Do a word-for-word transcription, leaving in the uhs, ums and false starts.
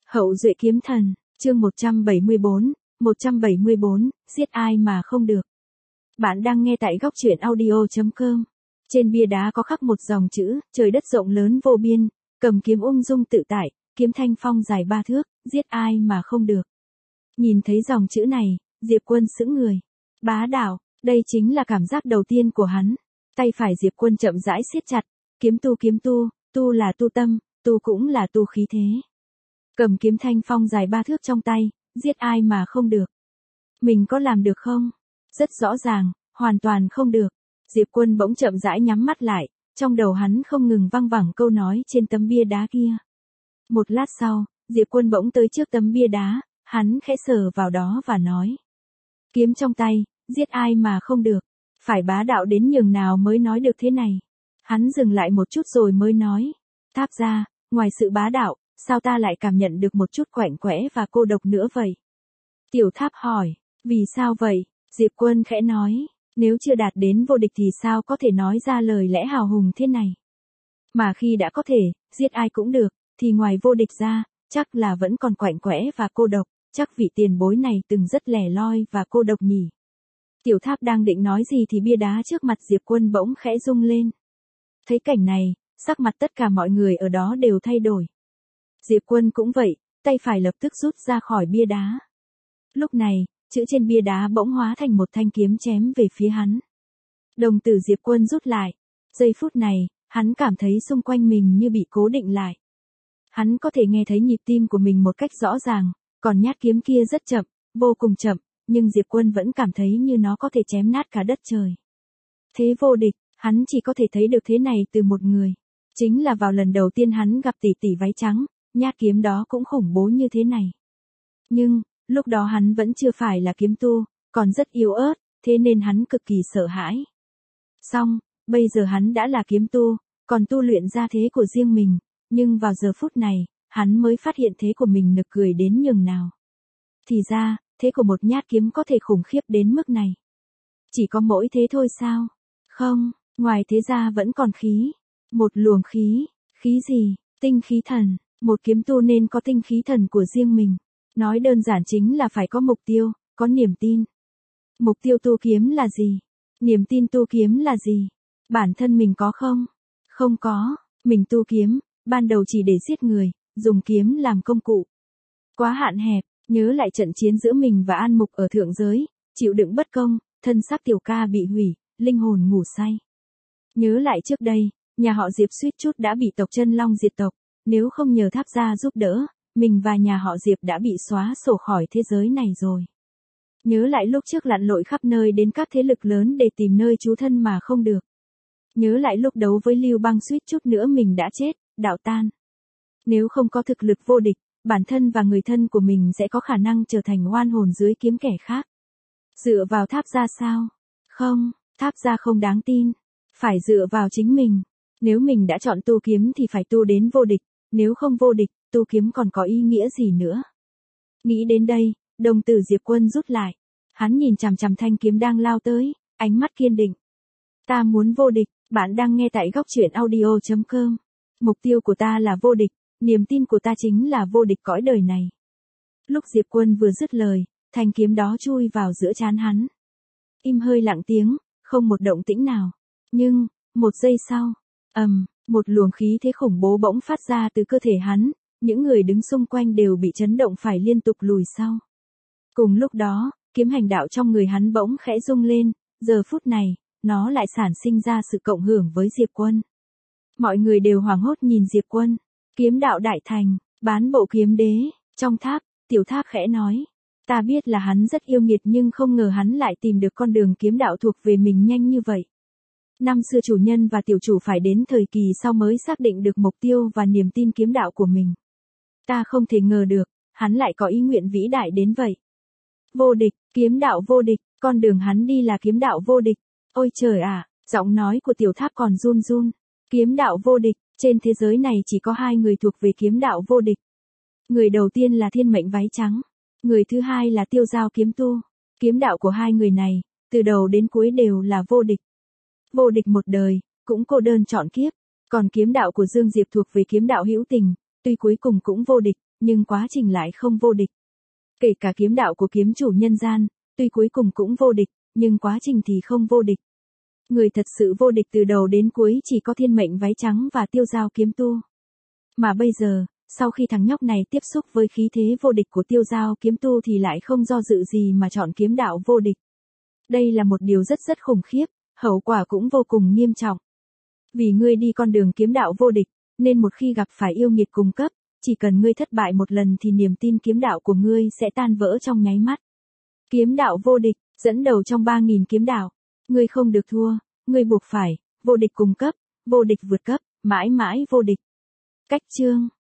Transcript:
Hậu duệ kiếm thần, chương một trăm bảy mươi bốn, một trăm bảy mươi bốn, giết ai mà không được. Bạn đang nghe tại góc truyện audio chấm com. Trên bia đá có khắc một dòng chữ, trời đất rộng lớn vô biên, cầm kiếm ung dung tự tại, kiếm thanh phong dài ba thước, giết ai mà không được. Nhìn thấy dòng chữ này, Diệp Quân sững người. Bá đạo, đây chính là cảm giác đầu tiên của hắn. Tay phải Diệp Quân chậm rãi siết chặt, kiếm tu kiếm tu, tu là tu tâm, tu cũng là tu khí thế. Cầm kiếm thanh phong dài ba thước trong tay, giết ai mà không được. Mình có làm được không? Rất rõ ràng, hoàn toàn không được. Diệp Quân bỗng chậm rãi nhắm mắt lại, trong đầu hắn không ngừng văng vẳng câu nói trên tấm bia đá kia. Một lát sau, Diệp Quân bỗng tới trước tấm bia đá, hắn khẽ sờ vào đó và nói. Kiếm trong tay, giết ai mà không được. Phải bá đạo đến nhường nào mới nói được thế này. Hắn dừng lại một chút rồi mới nói. Tháp ra, ngoài sự bá đạo, sao ta lại cảm nhận được một chút quạnh quẽ và cô độc nữa vậy? Tiểu Tháp hỏi, vì sao vậy? Diệp Quân khẽ nói, nếu chưa đạt đến vô địch thì sao có thể nói ra lời lẽ hào hùng thế này? Mà khi đã có thể, giết ai cũng được, thì ngoài vô địch ra, chắc là vẫn còn quạnh quẽ và cô độc, chắc vị tiền bối này từng rất lẻ loi và cô độc nhỉ. Tiểu Tháp đang định nói gì thì bia đá trước mặt Diệp Quân bỗng khẽ rung lên. Thấy cảnh này, sắc mặt tất cả mọi người ở đó đều thay đổi. Diệp Quân cũng vậy, tay phải lập tức rút ra khỏi bia đá. Lúc này, chữ trên bia đá bỗng hóa thành một thanh kiếm chém về phía hắn. Đồng tử Diệp Quân rút lại. Giây phút này, hắn cảm thấy xung quanh mình như bị cố định lại. Hắn có thể nghe thấy nhịp tim của mình một cách rõ ràng, còn nhát kiếm kia rất chậm, vô cùng chậm, nhưng Diệp Quân vẫn cảm thấy như nó có thể chém nát cả đất trời. Thế vô địch, hắn chỉ có thể thấy được thế này từ một người. Chính là vào lần đầu tiên hắn gặp tỷ tỷ váy trắng, nhát kiếm đó cũng khủng bố như thế này. Nhưng, lúc đó hắn vẫn chưa phải là kiếm tu, còn rất yếu ớt, thế nên hắn cực kỳ sợ hãi. Xong, bây giờ hắn đã là kiếm tu, còn tu luyện ra thế của riêng mình, nhưng vào giờ phút này, hắn mới phát hiện thế của mình nực cười đến nhường nào. Thì ra, thế của một nhát kiếm có thể khủng khiếp đến mức này. Chỉ có mỗi thế thôi sao? Không, ngoài thế ra vẫn còn khí. Một luồng khí, khí gì? Tinh khí thần. Một kiếm tu nên có tinh khí thần của riêng mình. Nói đơn giản chính là phải có mục tiêu, có niềm tin. Mục tiêu tu kiếm là gì? Niềm tin tu kiếm là gì? Bản thân mình có không? Không có, mình tu kiếm, ban đầu chỉ để giết người, dùng kiếm làm công cụ. Quá hạn hẹp, nhớ lại trận chiến giữa mình và An Mục ở thượng giới, chịu đựng bất công, thân xác Tiểu Ca bị hủy, linh hồn ngủ say. Nhớ lại trước đây, nhà họ Diệp suýt chút đã bị tộc Chân Long diệt tộc, nếu không nhờ Tháp gia giúp đỡ, mình và nhà họ Diệp đã bị xóa sổ khỏi thế giới này rồi. Nhớ lại lúc trước lặn lội khắp nơi đến các thế lực lớn để tìm nơi trú thân mà không được. Nhớ lại lúc đấu với Lưu Bang suýt chút nữa mình đã chết, đạo tan. Nếu không có thực lực vô địch, bản thân và người thân của mình sẽ có khả năng trở thành oan hồn dưới kiếm kẻ khác. Dựa vào Tháp gia sao? Không, Tháp gia không đáng tin. Phải dựa vào chính mình. Nếu mình đã chọn tu kiếm thì phải tu đến vô địch, nếu không vô địch, tu kiếm còn có ý nghĩa gì nữa. Nghĩ đến đây, đồng tử Diệp Quân rút lại. Hắn nhìn chằm chằm thanh kiếm đang lao tới, ánh mắt kiên định. Ta muốn vô địch, bạn đang nghe tại góc truyện audio chấm com. Mục tiêu của ta là vô địch, niềm tin của ta chính là vô địch cõi đời này. Lúc Diệp Quân vừa dứt lời, thanh kiếm đó chui vào giữa trán hắn. Im hơi lặng tiếng, không một động tĩnh nào. Nhưng, một giây sau, ầm, um, một luồng khí thế khủng bố bỗng phát ra từ cơ thể hắn, những người đứng xung quanh đều bị chấn động phải liên tục lùi sau. Cùng lúc đó, kiếm hành đạo trong người hắn bỗng khẽ rung lên, giờ phút này, nó lại sản sinh ra sự cộng hưởng với Diệp Quân. Mọi người đều hoảng hốt nhìn Diệp Quân, kiếm đạo đại thành, bán bộ kiếm đế, trong tháp, Tiểu Tháp khẽ nói. Ta biết là hắn rất yêu nghiệt nhưng không ngờ hắn lại tìm được con đường kiếm đạo thuộc về mình nhanh như vậy. Năm xưa chủ nhân và tiểu chủ phải đến thời kỳ sau mới xác định được mục tiêu và niềm tin kiếm đạo của mình. Ta không thể ngờ được, hắn lại có ý nguyện vĩ đại đến vậy. Vô địch, kiếm đạo vô địch, con đường hắn đi là kiếm đạo vô địch. Ôi trời ạ, à, giọng nói của Tiểu Tháp còn run run. Kiếm đạo vô địch, trên thế giới này chỉ có hai người thuộc về kiếm đạo vô địch. Người đầu tiên là Thiên Mệnh váy trắng. Người thứ hai là Tiêu Giao kiếm tu. Kiếm đạo của hai người này, từ đầu đến cuối đều là vô địch. Vô địch một đời, cũng cô đơn chọn kiếp. Còn kiếm đạo của Dương Diệp thuộc về kiếm đạo hữu tình, tuy cuối cùng cũng vô địch, nhưng quá trình lại không vô địch. Kể cả kiếm đạo của kiếm chủ nhân gian, tuy cuối cùng cũng vô địch, nhưng quá trình thì không vô địch. Người thật sự vô địch từ đầu đến cuối chỉ có thiên mệnh váy trắng và tiêu giao kiếm tu. Mà bây giờ, sau khi thằng nhóc này tiếp xúc với khí thế vô địch của tiêu giao kiếm tu thì lại không do dự gì mà chọn kiếm đạo vô địch. Đây là một điều rất rất khủng khiếp, hậu quả cũng vô cùng nghiêm trọng. Vì ngươi đi con đường kiếm đạo vô địch, nên một khi gặp phải yêu nghiệt cùng cấp, chỉ cần ngươi thất bại một lần thì niềm tin kiếm đạo của ngươi sẽ tan vỡ trong nháy mắt. Kiếm đạo vô địch, dẫn đầu trong ba nghìn kiếm đạo. Ngươi không được thua, ngươi buộc phải, vô địch cùng cấp, vô địch vượt cấp, mãi mãi vô địch. Cách chương